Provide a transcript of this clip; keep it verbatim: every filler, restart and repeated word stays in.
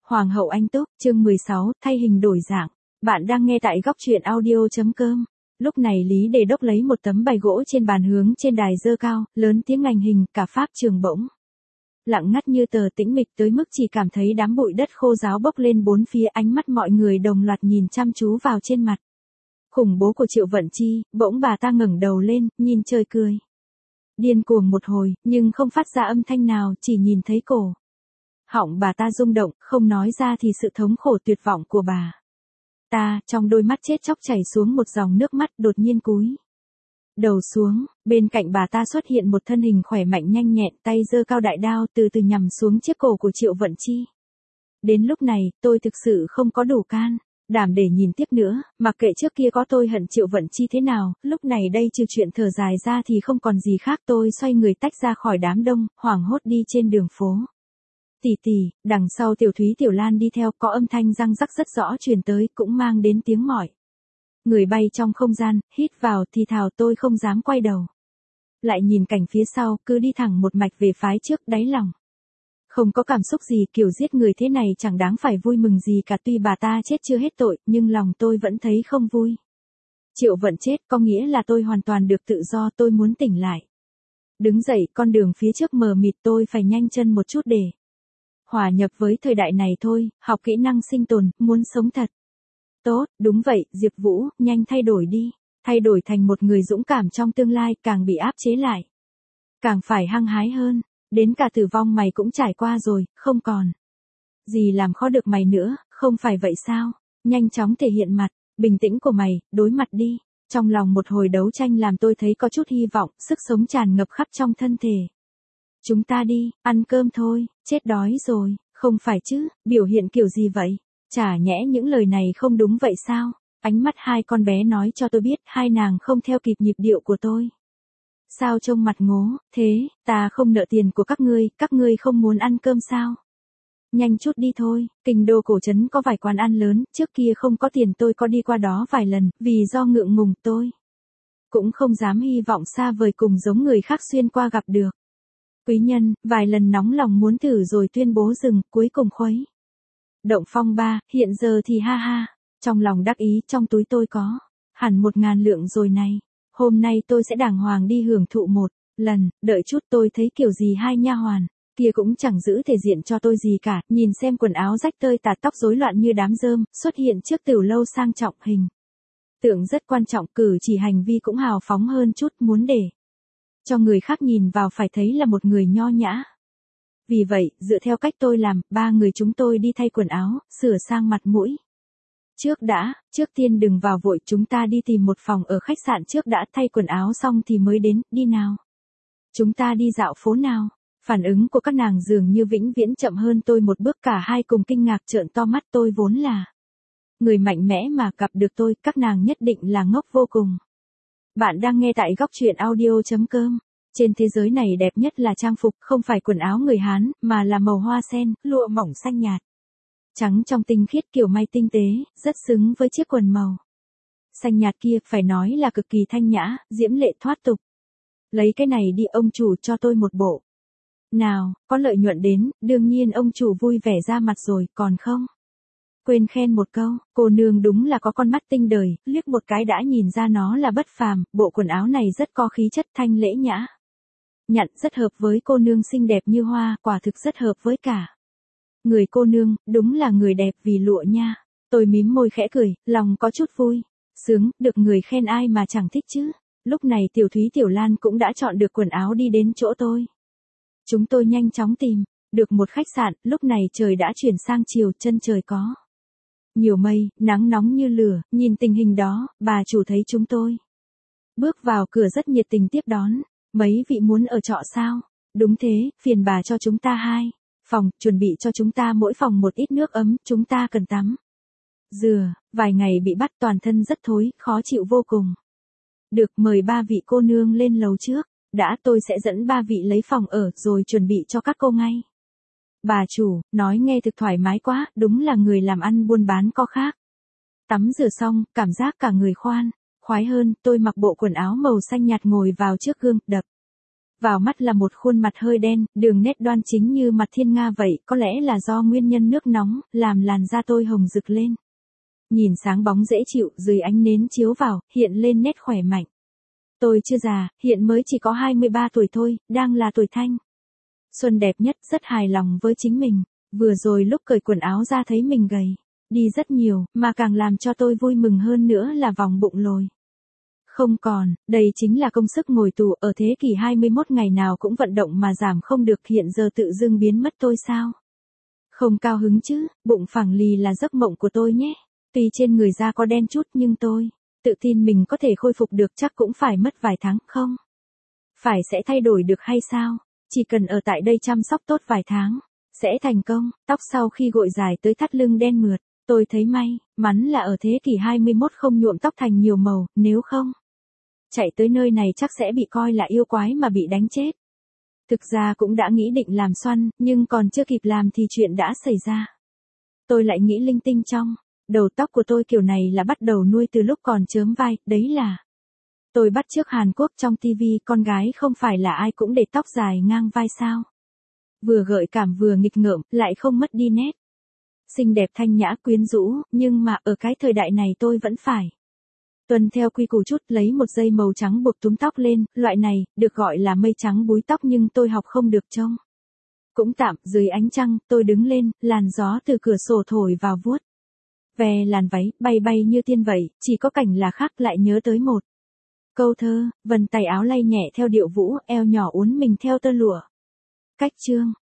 Hoàng hậu Anh Túc, chương mười sáu, thay hình đổi dạng. Bạn đang nghe tại góc truyện audio.com. Lúc này Lý Đề Đốc lấy một tấm bài gỗ trên bàn hướng trên đài dơ cao, lớn tiếng ngành hình, cả pháp trường bỗng lặng ngắt như tờ, tĩnh mịch tới mức chỉ cảm thấy đám bụi đất khô ráo bốc lên bốn phía, ánh mắt mọi người đồng loạt nhìn chăm chú vào trên mặt khủng bố của Triệu Vận Chi. Bỗng bà ta ngẩng đầu lên, nhìn trời cười điên cuồng một hồi, nhưng không phát ra âm thanh nào, chỉ nhìn thấy cổ họng bà ta rung động, không nói ra thì sự thống khổ tuyệt vọng của bà ta, trong đôi mắt chết chóc chảy xuống một dòng nước mắt. Đột nhiên cúi đầu xuống, bên cạnh bà ta xuất hiện một thân hình khỏe mạnh nhanh nhẹn, tay giơ cao đại đao từ từ nhằm xuống chiếc cổ của Triệu Vận Chi. Đến lúc này, tôi thực sự không có đủ can đảm để nhìn tiếp nữa, mặc kệ trước kia có tôi hận Triệu Vận Chi thế nào, lúc này đây trừ chuyện thở dài ra thì không còn gì khác. Tôi xoay người tách ra khỏi đám đông, hoảng hốt đi trên đường phố. Tỷ tỷ, đằng sau Tiểu Thúy Tiểu Lan đi theo, có âm thanh răng rắc rất rõ truyền tới, cũng mang đến tiếng mỏi người bay trong không gian. Hít vào thì thào, tôi không dám quay đầu lại nhìn cảnh phía sau, cứ đi thẳng một mạch về phái trước. Đáy lòng không có cảm xúc gì, kiểu giết người thế này chẳng đáng phải vui mừng gì cả. Tuy bà ta chết chưa hết tội, nhưng lòng tôi vẫn thấy không vui. Triệu Vận chết có nghĩa là tôi hoàn toàn được tự do, tôi muốn tỉnh lại. Đứng dậy, con đường phía trước mờ mịt, tôi phải nhanh chân một chút để hòa nhập với thời đại này thôi, học kỹ năng sinh tồn, muốn sống thật tốt. Đúng vậy, Diệp Vũ, nhanh thay đổi đi, thay đổi thành một người dũng cảm trong tương lai, càng bị áp chế lại càng phải hăng hái hơn. Đến cả tử vong mày cũng trải qua rồi, không còn gì làm khó được mày nữa, không phải vậy sao? Nhanh chóng thể hiện mặt bình tĩnh của mày, đối mặt đi. Trong lòng một hồi đấu tranh làm tôi thấy có chút hy vọng, sức sống tràn ngập khắp trong thân thể. Chúng ta đi, ăn cơm thôi, chết đói rồi. Không phải chứ, biểu hiện kiểu gì vậy? Chả nhẽ những lời này không đúng vậy sao? Ánh mắt hai con bé nói cho tôi biết, hai nàng không theo kịp nhịp điệu của tôi. Sao trông mặt ngố thế? Ta không nợ tiền của các ngươi, các ngươi không muốn ăn cơm sao? Nhanh chút đi thôi. Kinh đô cổ trấn có vài quán ăn lớn, trước kia không có tiền tôi có đi qua đó vài lần, vì do ngượng ngùng tôi cũng không dám hy vọng xa vời cùng giống người khác xuyên qua gặp được quý nhân, vài lần nóng lòng muốn thử rồi tuyên bố dừng, cuối cùng khuấy động phong ba. Hiện giờ thì ha ha, trong lòng đắc ý, trong túi tôi có hẳn một ngàn lượng rồi này. Hôm nay tôi sẽ đàng hoàng đi hưởng thụ một lần. Đợi chút, tôi thấy kiểu gì hai nha hoàn kia cũng chẳng giữ thể diện cho tôi gì cả. Nhìn xem quần áo rách tơi tả, tóc rối loạn như đám rơm, xuất hiện trước tiểu lâu sang trọng, hình tượng rất quan trọng, cử chỉ hành vi cũng hào phóng hơn chút, muốn để cho người khác nhìn vào phải thấy là một người nho nhã. Vì vậy, dựa theo cách tôi làm, ba người chúng tôi đi thay quần áo, sửa sang mặt mũi trước đã. Trước tiên đừng vào vội, chúng ta đi tìm một phòng ở khách sạn trước đã, thay quần áo xong thì mới đến. Đi nào, chúng ta đi dạo phố nào. Phản ứng của các nàng dường như vĩnh viễn chậm hơn tôi một bước, cả hai cùng kinh ngạc trợn to mắt. Tôi vốn là người mạnh mẽ mà, gặp được tôi, các nàng nhất định là ngốc vô cùng. Bạn đang nghe tại góc truyện audio.com. Trên thế giới này đẹp nhất là trang phục, không phải quần áo người Hán, mà là màu hoa sen, lụa mỏng xanh nhạt, trắng trong tinh khiết, kiểu may tinh tế, rất xứng với chiếc quần màu xanh nhạt kia, phải nói là cực kỳ thanh nhã, diễm lệ thoát tục. Lấy cái này đi, ông chủ cho tôi một bộ. Nào, có lợi nhuận đến, đương nhiên ông chủ vui vẻ ra mặt rồi, còn không quên khen một câu, cô nương đúng là có con mắt tinh đời, liếc một cái đã nhìn ra nó là bất phàm. Bộ quần áo này rất có khí chất, thanh lễ nhã nhặn, rất hợp với cô nương xinh đẹp như hoa, quả thực rất hợp với cả người cô nương, đúng là người đẹp vì lụa nha. Tôi mím môi khẽ cười, lòng có chút vui sướng, được người khen ai mà chẳng thích chứ. Lúc này Tiểu Thúy Tiểu Lan cũng đã chọn được quần áo đi đến chỗ tôi. Chúng tôi nhanh chóng tìm được một khách sạn. Lúc này trời đã chuyển sang chiều, chân trời có nhiều mây, nắng nóng như lửa. Nhìn tình hình đó, bà chủ thấy chúng tôi bước vào cửa rất nhiệt tình tiếp đón. Mấy vị muốn ở trọ sao? Đúng thế, phiền bà cho chúng ta hai phòng, chuẩn bị cho chúng ta mỗi phòng một ít nước ấm, chúng ta cần tắm dừa, vài ngày bị bắt toàn thân rất thối, khó chịu vô cùng. Được, mời ba vị cô nương lên lầu trước. Đã, tôi sẽ dẫn ba vị lấy phòng ở, rồi chuẩn bị cho các cô ngay. Bà chủ, nói nghe thực thoải mái quá, đúng là người làm ăn buôn bán có khác. Tắm rửa xong, cảm giác cả người khoan khoái hơn. Tôi mặc bộ quần áo màu xanh nhạt ngồi vào trước gương, đập Vào mắt là một khuôn mặt hơi đen, đường nét đoan chính như mặt thiên nga vậy, có lẽ là do nguyên nhân nước nóng, làm làn da tôi hồng rực lên. Nhìn sáng bóng dễ chịu, dưới ánh nến chiếu vào, hiện lên nét khỏe mạnh. Tôi chưa già, hiện mới chỉ có hai mươi ba tuổi thôi, đang là tuổi thanh xuân đẹp nhất, rất hài lòng với chính mình. Vừa rồi lúc cởi quần áo ra thấy mình gầy đi rất nhiều, mà càng làm cho tôi vui mừng hơn nữa là vòng bụng lồi không còn, đây chính là công sức ngồi tù ở thế kỷ hai mươi mốt, ngày nào cũng vận động mà giảm không được, hiện giờ tự dưng biến mất tôi sao? Không cao hứng chứ, bụng phẳng lì là giấc mộng của tôi nhé. Tuy trên người da có đen chút nhưng tôi tự tin mình có thể khôi phục được, chắc cũng phải mất vài tháng, không? Phải sẽ thay đổi được hay sao? Chỉ cần ở tại đây chăm sóc tốt vài tháng, sẽ thành công. Tóc sau khi gội dài tới thắt lưng đen mượt, tôi thấy may mắn là ở thế kỷ hai mươi mốt không nhuộm tóc thành nhiều màu, nếu không, chạy tới nơi này chắc sẽ bị coi là yêu quái mà bị đánh chết. Thực ra cũng đã nghĩ định làm xoăn, nhưng còn chưa kịp làm thì chuyện đã xảy ra. Tôi lại nghĩ linh tinh trong đầu tóc của tôi kiểu này là bắt đầu nuôi từ lúc còn chớm vai, đấy là tôi bắt chước Hàn Quốc trong tivi, con gái không phải là ai cũng để tóc dài ngang vai sao? Vừa gợi cảm vừa nghịch ngợm, lại không mất đi nét xinh đẹp thanh nhã quyến rũ, nhưng mà ở cái thời đại này tôi vẫn phải tuân theo quy củ chút, lấy một dây màu trắng buộc túm tóc lên, loại này được gọi là mây trắng búi tóc, nhưng tôi học không được trông cũng tạm. Dưới ánh trăng, tôi đứng lên, làn gió từ cửa sổ thổi vào vuốt ve làn váy, bay bay như tiên vậy, chỉ có cảnh là khác, lại nhớ tới một câu thơ, vần tay áo lay nhẹ theo điệu vũ, eo nhỏ uốn mình theo tơ lụa. Cách chương